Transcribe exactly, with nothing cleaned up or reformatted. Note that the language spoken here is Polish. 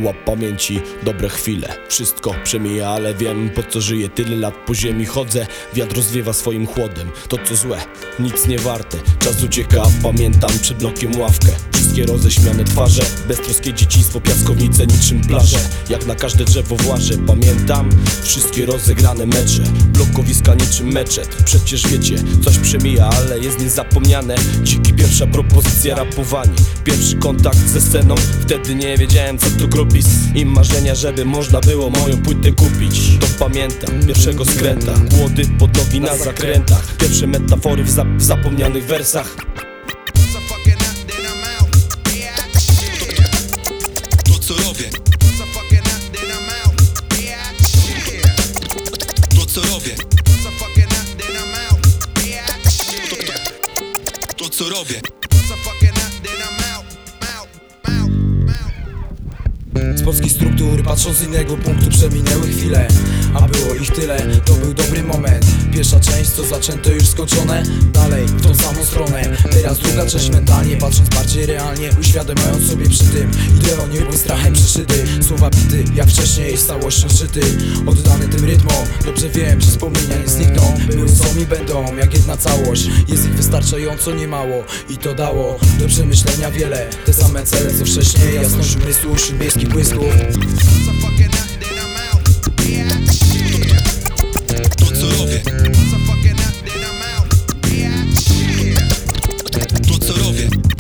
Łap pamięci, dobre chwile. Wszystko przemija, ale wiem, po co żyję. Tyle lat po ziemi chodzę, wiatr rozwiewa swoim chłodem. To co złe, nic nie warte. Czas ucieka, pamiętam przed blokiem ławkę. Wszystkie roześmiane twarze, beztroskie dzieciństwo, piaskownice niczym plaże. Jak na każde drzewo włażę, pamiętam wszystkie rozegrane mecze. Blokowiska niczym meczet. Przecież wiecie, coś przemija, ale jest niezapomniane. Dziki pierwsza propozycja, rapowanie. Pierwszy kontakt ze sceną, wtedy nie wiedziałem co to gropis. I marzenia, żeby można było moją płytę kupić. To pamiętam, pierwszego skręta, kłody pod nogi na zakrętach. Pierwsze metafory w, zap w zapomnianych wersach. To co robię, to co robię, to co robię. Z polskiej struktury, patrząc z innego punktu, przeminęły chwile, a było ich tyle, to był dobry moment. Pierwsza część, co zaczęto, już skończone. Dalej, w tą samą stronę. Teraz druga część mentalnie, patrząc bardziej realnie, uświadamiając sobie przy tym ideą nie był strachem przeszyty. Słowa bity, jak wcześniej, z całością szyty. Oddany tym rytmom, dobrze wiem, że wspomnienia nie znikną. Były, są i będą, jak jedna całość. Jest ich wystarczająco niemało i to dało do przemyślenia wiele. Te same cele, co wcześniej, jasność umysłu, szybieckich błysków. To co robię, to co robię.